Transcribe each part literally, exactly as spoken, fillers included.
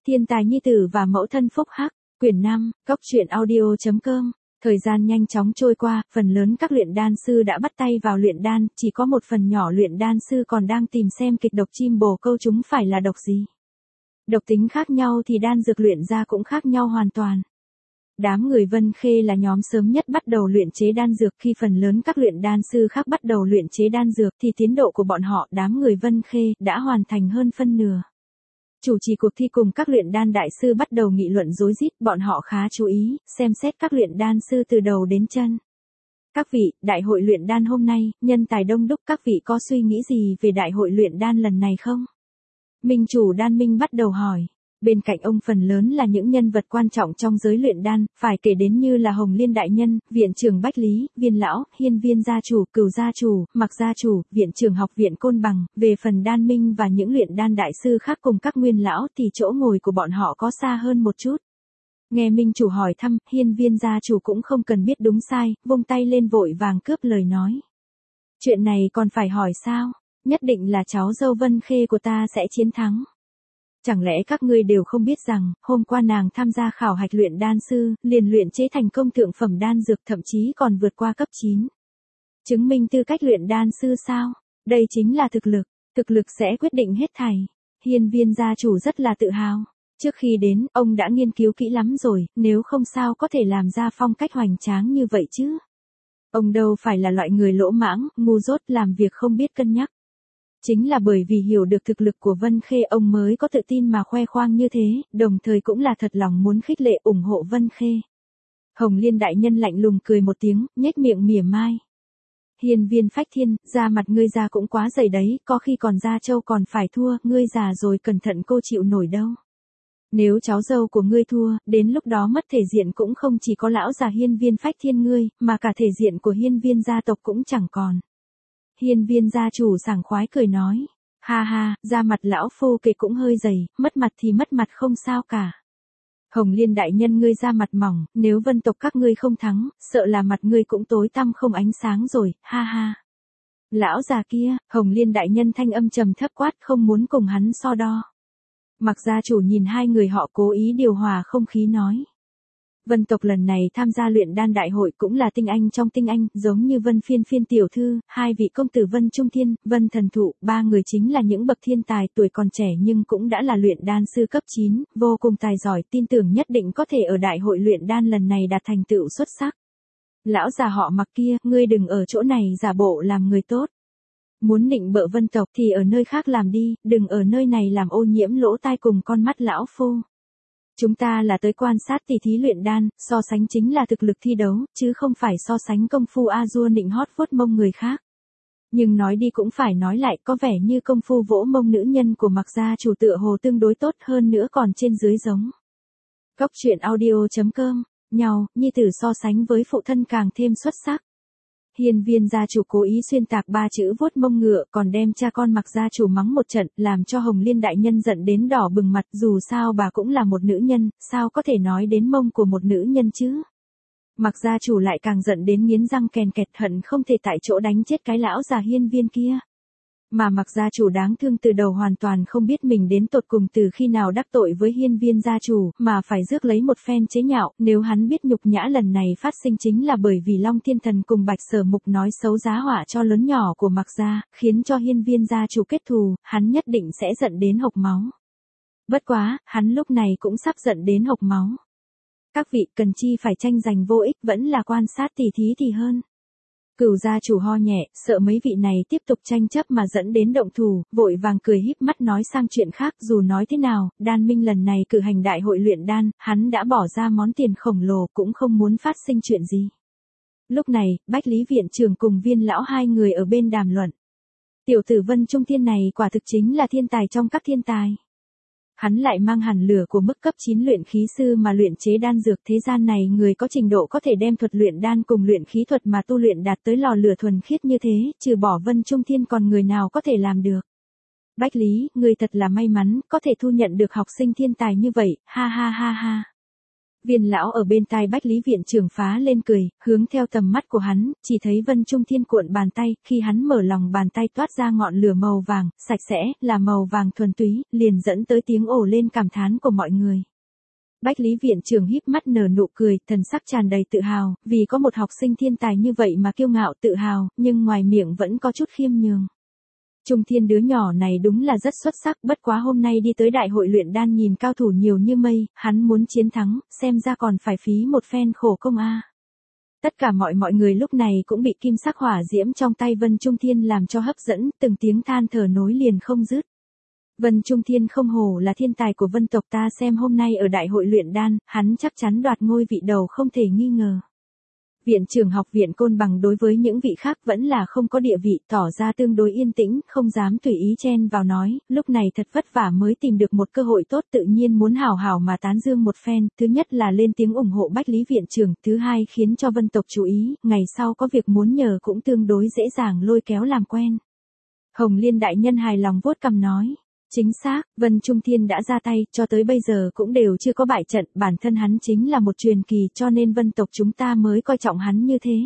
Thiên tài nhi tử và mẫu thân phúc hắc, quyển năm, góc truyện audio chấm com. Thời gian nhanh chóng trôi qua, phần lớn các luyện đan sư đã bắt tay vào luyện đan, chỉ có một phần nhỏ luyện đan sư còn đang tìm xem kịch độc chim bồ câu chúng phải là độc gì. Độc tính khác nhau thì đan dược luyện ra cũng khác nhau hoàn toàn. Đám người Vân Khê là nhóm sớm nhất bắt đầu luyện chế đan dược, khi phần lớn các luyện đan sư khác bắt đầu luyện chế đan dược thì tiến độ của bọn họ, đám người Vân Khê, đã hoàn thành hơn phân nửa. Chủ trì cuộc thi cùng các luyện đan đại sư bắt đầu nghị luận rối rít, bọn họ khá chú ý, xem xét các luyện đan sư từ đầu đến chân. Các vị, đại hội luyện đan hôm nay, nhân tài đông đúc, các vị có suy nghĩ gì về đại hội luyện đan lần này không? Minh chủ Đan Minh bắt đầu hỏi. Bên cạnh ông phần lớn là những nhân vật quan trọng trong giới luyện đan, phải kể đến như là Hồng Liên đại nhân, viện trưởng Bách Lý, Viên lão, Hiên Viên gia chủ, Cửu gia chủ, Mặc gia chủ, viện trưởng học viện Côn Bằng. Về phần Đan Minh và những luyện đan đại sư khác cùng các nguyên lão thì chỗ ngồi của bọn họ có xa hơn một chút. Nghe Minh chủ hỏi thăm, Hiên Viên gia chủ cũng không cần biết đúng sai, vung tay lên vội vàng cướp lời nói. Chuyện này còn phải hỏi sao? Nhất định là cháu dâu Vân Khê của ta sẽ chiến thắng. Chẳng lẽ các ngươi đều không biết rằng, hôm qua nàng tham gia khảo hạch luyện đan sư, liền luyện chế thành công thượng phẩm đan dược, thậm chí còn vượt qua cấp chín. Chứng minh tư cách luyện đan sư sao? Đây chính là thực lực, thực lực sẽ quyết định hết thảy. Hiên Viên gia chủ rất là tự hào. Trước khi đến, ông đã nghiên cứu kỹ lắm rồi, nếu không sao có thể làm ra phong cách hoành tráng như vậy chứ. Ông đâu phải là loại người lỗ mãng, ngu dốt, làm việc không biết cân nhắc. Chính là bởi vì hiểu được thực lực của Vân Khê ông mới có tự tin mà khoe khoang như thế, đồng thời cũng là thật lòng muốn khích lệ ủng hộ Vân Khê. Hồng Liên đại nhân lạnh lùng cười một tiếng, nhếch miệng mỉa mai. Hiên Viên Phách Thiên, da mặt ngươi già cũng quá dày đấy, có khi còn da trâu còn phải thua, ngươi già rồi cẩn thận cô chịu nổi đâu. Nếu cháu dâu của ngươi thua, đến lúc đó mất thể diện cũng không chỉ có lão già Hiên Viên Phách Thiên ngươi, mà cả thể diện của Hiên Viên gia tộc cũng chẳng còn. Hiên Viên gia chủ sảng khoái cười nói, ha ha, da mặt lão phu kể cũng hơi dày, mất mặt thì mất mặt không sao cả. Hồng Liên đại nhân ngươi da mặt mỏng, nếu Vân tộc các ngươi không thắng, sợ là mặt ngươi cũng tối tăm không ánh sáng rồi, ha ha. Lão già kia, Hồng Liên đại nhân thanh âm trầm thấp quát, không muốn cùng hắn so đo. Mặc gia chủ nhìn hai người họ cố ý điều hòa không khí nói. Vân tộc lần này tham gia luyện đan đại hội cũng là tinh anh trong tinh anh, giống như Vân Phiên Phiên tiểu thư, hai vị công tử Vân Trung Thiên, Vân Thần Thụ, ba người chính là những bậc thiên tài, tuổi còn trẻ nhưng cũng đã là luyện đan sư cấp chín, vô cùng tài giỏi, tin tưởng nhất định có thể ở đại hội luyện đan lần này đạt thành tựu xuất sắc. Lão già họ Mặc kia, ngươi đừng ở chỗ này giả bộ làm người tốt. Muốn nịnh bợ Vân tộc thì ở nơi khác làm đi, đừng ở nơi này làm ô nhiễm lỗ tai cùng con mắt lão phu. Chúng ta là tới quan sát tỷ thí luyện đan, so sánh chính là thực lực thi đấu, chứ không phải so sánh công phu a dua nịnh hót vuốt mông người khác. Nhưng nói đi cũng phải nói lại, có vẻ như công phu vỗ mông nữ nhân của Mặc gia chủ tựa hồ tương đối tốt hơn nữa còn trên dưới giống. Góc truyện audio chấm com, nhau, nhi tử so sánh với phụ thân càng thêm xuất sắc. Hiên Viên gia chủ cố ý xuyên tạc ba chữ vuốt mông ngựa, còn đem cha con Mặc gia chủ mắng một trận, làm cho Hồng Liên đại nhân giận đến đỏ bừng mặt, dù sao bà cũng là một nữ nhân, sao có thể nói đến mông của một nữ nhân chứ. Mặc gia chủ lại càng giận đến nghiến răng kèn kẹt, hận không thể tại chỗ đánh chết cái lão già Hiên Viên kia. Mà Mặc gia chủ đáng thương từ đầu hoàn toàn không biết mình đến tột cùng từ khi nào đắc tội với Hiên Viên gia chủ, mà phải rước lấy một phen chế nhạo, nếu hắn biết nhục nhã lần này phát sinh chính là bởi vì Long Thiên Thần cùng Bạch Sở Mục nói xấu giá họa cho lớn nhỏ của Mặc gia, khiến cho Hiên Viên gia chủ kết thù, hắn nhất định sẽ giận đến hộc máu. Bất quá, hắn lúc này cũng sắp giận đến hộc máu. Các vị cần chi phải tranh giành vô ích, vẫn là quan sát tỉ thí thì hơn. Cửu gia chủ ho nhẹ, sợ mấy vị này tiếp tục tranh chấp mà dẫn đến động thủ, vội vàng cười híp mắt nói sang chuyện khác, dù nói thế nào, Đan Minh lần này cử hành đại hội luyện đan, hắn đã bỏ ra món tiền khổng lồ cũng không muốn phát sinh chuyện gì. Lúc này, Bách Lý viện trưởng cùng Viên lão hai người ở bên đàm luận. Tiểu tử Vân Trung Thiên này quả thực chính là thiên tài trong các thiên tài. Hắn lại mang hẳn lửa của mức cấp chín luyện khí sư mà luyện chế đan dược, thế gian này người có trình độ có thể đem thuật luyện đan cùng luyện khí thuật mà tu luyện đạt tới lò lửa thuần khiết như thế, trừ bỏ Vân Trung Thiên còn người nào có thể làm được. Bách Lý, người thật là may mắn, có thể thu nhận được học sinh thiên tài như vậy, ha ha ha ha. Viên lão ở bên tai Bách Lý viện trưởng phá lên cười, hướng theo tầm mắt của hắn, chỉ thấy Vân Trung Thiên cuộn bàn tay, khi hắn mở lòng bàn tay toát ra ngọn lửa màu vàng, sạch sẽ, là màu vàng thuần túy, liền dẫn tới tiếng ồ lên cảm thán của mọi người. Bách Lý viện trưởng híp mắt nở nụ cười, thần sắc tràn đầy tự hào, vì có một học sinh thiên tài như vậy mà kiêu ngạo tự hào, nhưng ngoài miệng vẫn có chút khiêm nhường. Trung Thiên đứa nhỏ này đúng là rất xuất sắc, bất quá hôm nay đi tới đại hội luyện đan nhìn cao thủ nhiều như mây, hắn muốn chiến thắng, xem ra còn phải phí một phen khổ công a. Tất cả mọi mọi người lúc này cũng bị kim sắc hỏa diễm trong tay Vân Trung Thiên làm cho hấp dẫn, từng tiếng than thở nối liền không dứt. Vân Trung Thiên không hổ là thiên tài của Vân tộc ta, xem hôm nay ở đại hội luyện đan, hắn chắc chắn đoạt ngôi vị đầu không thể nghi ngờ. Viện trưởng học viện Côn Bằng đối với những vị khác vẫn là không có địa vị, tỏ ra tương đối yên tĩnh, không dám tùy ý chen vào nói, lúc này thật vất vả mới tìm được một cơ hội tốt, tự nhiên muốn hào hào mà tán dương một phen, thứ nhất là lên tiếng ủng hộ Bách Lý viện trưởng, thứ hai khiến cho Vân tộc chú ý, ngày sau có việc muốn nhờ cũng tương đối dễ dàng lôi kéo làm quen. Hồng Liên đại nhân hài lòng vuốt cằm nói. Chính xác, Vân Trung Thiên đã ra tay, cho tới bây giờ cũng đều chưa có bại trận, bản thân hắn chính là một truyền kỳ cho nên Vân tộc chúng ta mới coi trọng hắn như thế.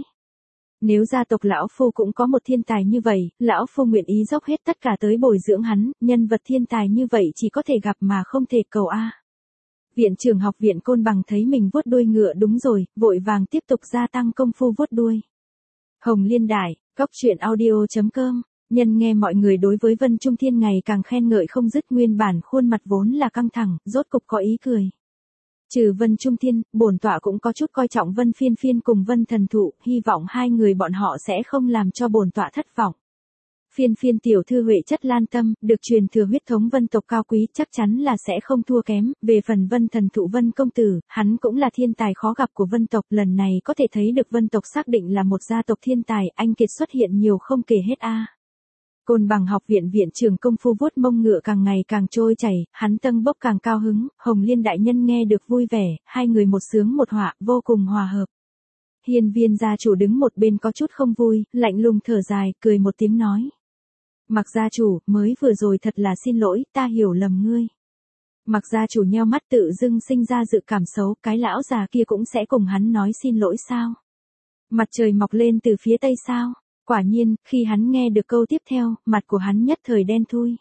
Nếu gia tộc lão phu cũng có một thiên tài như vậy, lão phu nguyện ý dốc hết tất cả tới bồi dưỡng hắn, nhân vật thiên tài như vậy chỉ có thể gặp mà không thể cầu a. Viện trưởng học viện Côn Bằng thấy mình vuốt đuôi ngựa đúng rồi, vội vàng tiếp tục gia tăng công phu vuốt đuôi. Hồng Liên Đại, cốc truyện audio chấm com. Nhân nghe mọi người đối với Vân Trung Thiên ngày càng khen ngợi không dứt, nguyên bản khuôn mặt vốn là căng thẳng, rốt cục có ý cười. Trừ Vân Trung Thiên, bổn tọa cũng có chút coi trọng Vân Phiên Phiên cùng Vân Thần Thụ, hy vọng hai người bọn họ sẽ không làm cho bổn tọa thất vọng. Phiên Phiên tiểu thư huệ chất lan tâm, được truyền thừa huyết thống Vân tộc cao quý, chắc chắn là sẽ không thua kém, về phần Vân Thần Thụ Vân công tử, hắn cũng là thiên tài khó gặp của Vân tộc, lần này có thể thấy được Vân tộc xác định là một gia tộc thiên tài, anh kiệt xuất hiện nhiều không kể hết a. Côn Bằng học viện viện trưởng công phu vuốt mông ngựa càng ngày càng trôi chảy, hắn tâng bốc càng cao hứng, Hồng Liên đại nhân nghe được vui vẻ, hai người một sướng một họa, vô cùng hòa hợp. Hiên Viên gia chủ đứng một bên có chút không vui, lạnh lùng thở dài, cười một tiếng nói. Mặc gia chủ, mới vừa rồi thật là xin lỗi, ta hiểu lầm ngươi. Mặc gia chủ nheo mắt tự dưng sinh ra dự cảm xấu, cái lão già kia cũng sẽ cùng hắn nói xin lỗi sao? Mặt trời mọc lên từ phía tây sao? Quả nhiên, khi hắn nghe được câu tiếp theo, mặt của hắn nhất thời đen thui.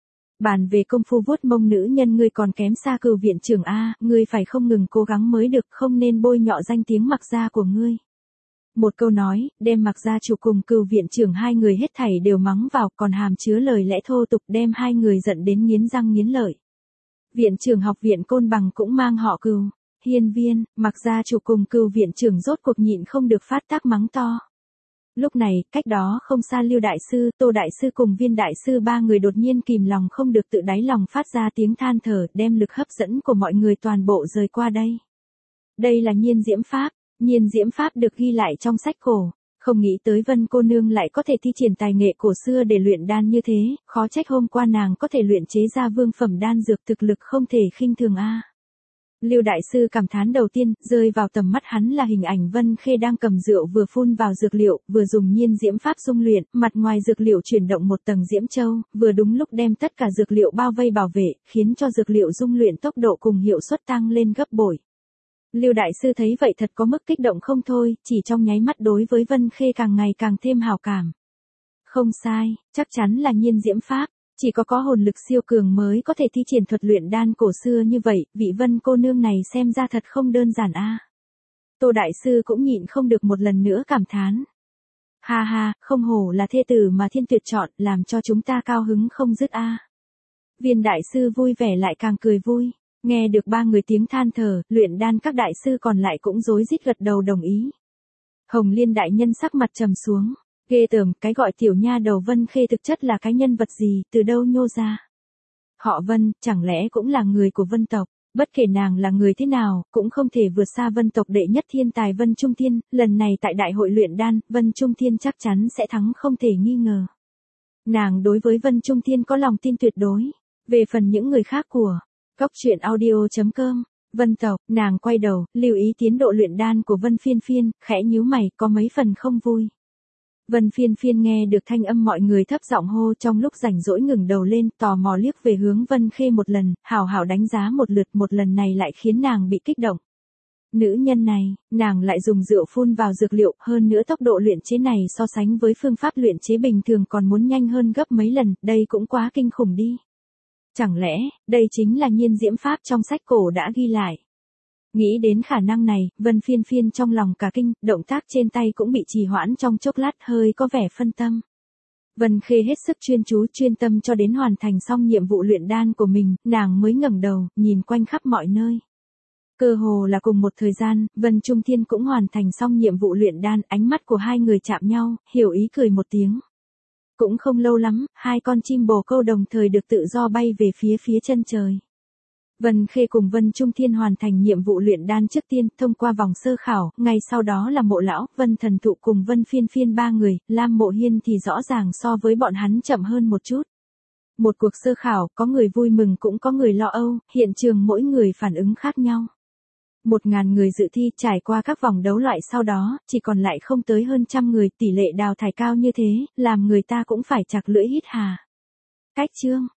Bàn về công phu vuốt mông nữ nhân ngươi còn kém xa Cửu viện trưởng a, ngươi phải không ngừng cố gắng mới được, không nên bôi nhọ danh tiếng Mặc gia của ngươi. Một câu nói, đem Mặc gia chủ cùng Cửu viện trưởng hai người hết thảy đều mắng vào, còn hàm chứa lời lẽ thô tục đem hai người giận đến nghiến răng nghiến lợi. Viện trưởng học viện Côn Bằng cũng mang họ Cửu, Hiên Viên, Mặc gia chủ cùng Cửu viện trưởng rốt cuộc nhịn không được phát tác mắng to. Lúc này, cách đó không xa Lưu Đại Sư, Tô Đại Sư cùng Viên Đại Sư ba người đột nhiên kìm lòng không được tự đáy lòng phát ra tiếng than thở, đem lực hấp dẫn của mọi người toàn bộ rời qua đây. Đây là Nhiên Diễm Pháp, Nhiên Diễm Pháp được ghi lại trong sách cổ, không nghĩ tới Vân cô nương lại có thể thi triển tài nghệ cổ xưa để luyện đan như thế, khó trách hôm qua nàng có thể luyện chế ra vương phẩm đan dược, thực lực không thể khinh thường a. Lưu Đại Sư cảm thán đầu tiên, rơi vào tầm mắt hắn là hình ảnh Vân Khê đang cầm rượu vừa phun vào dược liệu, vừa dùng Nhiên Diễm Pháp dung luyện, mặt ngoài dược liệu chuyển động một tầng diễm châu, vừa đúng lúc đem tất cả dược liệu bao vây bảo vệ, khiến cho dược liệu dung luyện tốc độ cùng hiệu suất tăng lên gấp bội. Lưu Đại Sư thấy vậy thật có mức kích động không thôi, chỉ trong nháy mắt đối với Vân Khê càng ngày càng thêm hào cảm. Không sai, chắc chắn là Nhiên Diễm Pháp. Chỉ có có hồn lực siêu cường mới có thể thi triển thuật luyện đan cổ xưa như vậy, vị Vân cô nương này xem ra thật không đơn giản a. Tô Đại Sư cũng nhịn không được một lần nữa cảm thán. Ha ha, không hổ là thê tử mà thiên tuyệt chọn, làm cho chúng ta cao hứng không dứt a. Viên Đại Sư vui vẻ lại càng cười vui, nghe được ba người tiếng than thở, luyện đan các đại sư còn lại cũng rối rít gật đầu đồng ý. Hồng Liên đại nhân sắc mặt trầm xuống. Ghê tởm, cái gọi tiểu nha đầu Vân Khê thực chất là cái nhân vật gì, từ đâu nhô ra. Họ Vân, chẳng lẽ cũng là người của Vân tộc, bất kể nàng là người thế nào, cũng không thể vượt xa Vân tộc đệ nhất thiên tài Vân Trung Thiên, lần này tại đại hội luyện đan, Vân Trung Thiên chắc chắn sẽ thắng không thể nghi ngờ. Nàng đối với Vân Trung Thiên có lòng tin tuyệt đối, về phần những người khác của cốc truyện audio chấm com. Vân tộc, nàng quay đầu, lưu ý tiến độ luyện đan của Vân Phiên Phiên, khẽ nhíu mày, có mấy phần không vui. Vân Phiên Phiên nghe được thanh âm mọi người thấp giọng hô trong lúc rảnh rỗi ngừng đầu lên, tò mò liếc về hướng Vân Khê một lần, hào hào đánh giá một lượt, một lần này lại khiến nàng bị kích động. Nữ nhân này, nàng lại dùng rượu phun vào dược liệu, hơn nữa tốc độ luyện chế này so sánh với phương pháp luyện chế bình thường còn muốn nhanh hơn gấp mấy lần, đây cũng quá kinh khủng đi. Chẳng lẽ, đây chính là nhiên diễm pháp trong sách cổ đã ghi lại. Nghĩ đến khả năng này, Vân Phiên Phiên trong lòng cả kinh, động tác trên tay cũng bị trì hoãn trong chốc lát hơi có vẻ phân tâm. Vân Khê hết sức chuyên chú chuyên tâm cho đến hoàn thành xong nhiệm vụ luyện đan của mình, nàng mới ngẩng đầu, nhìn quanh khắp mọi nơi. Cơ hồ là cùng một thời gian, Vân Trung Thiên cũng hoàn thành xong nhiệm vụ luyện đan, ánh mắt của hai người chạm nhau, hiểu ý cười một tiếng. Cũng không lâu lắm, hai con chim bồ câu đồng thời được tự do bay về phía phía chân trời. Vân Khê cùng Vân Trung Thiên hoàn thành nhiệm vụ luyện đan trước tiên, thông qua vòng sơ khảo, ngay sau đó là Mộ Lão, Vân Thần Thụ cùng Vân Phiên Phiên ba người, Lam Mộ Hiên thì rõ ràng so với bọn hắn chậm hơn một chút. Một cuộc sơ khảo, có người vui mừng cũng có người lo âu, hiện trường mỗi người phản ứng khác nhau. Một ngàn người dự thi trải qua các vòng đấu loại sau đó, chỉ còn lại không tới hơn trăm người, tỷ lệ đào thải cao như thế, làm người ta cũng phải chặt lưỡi hít hà. Cách chương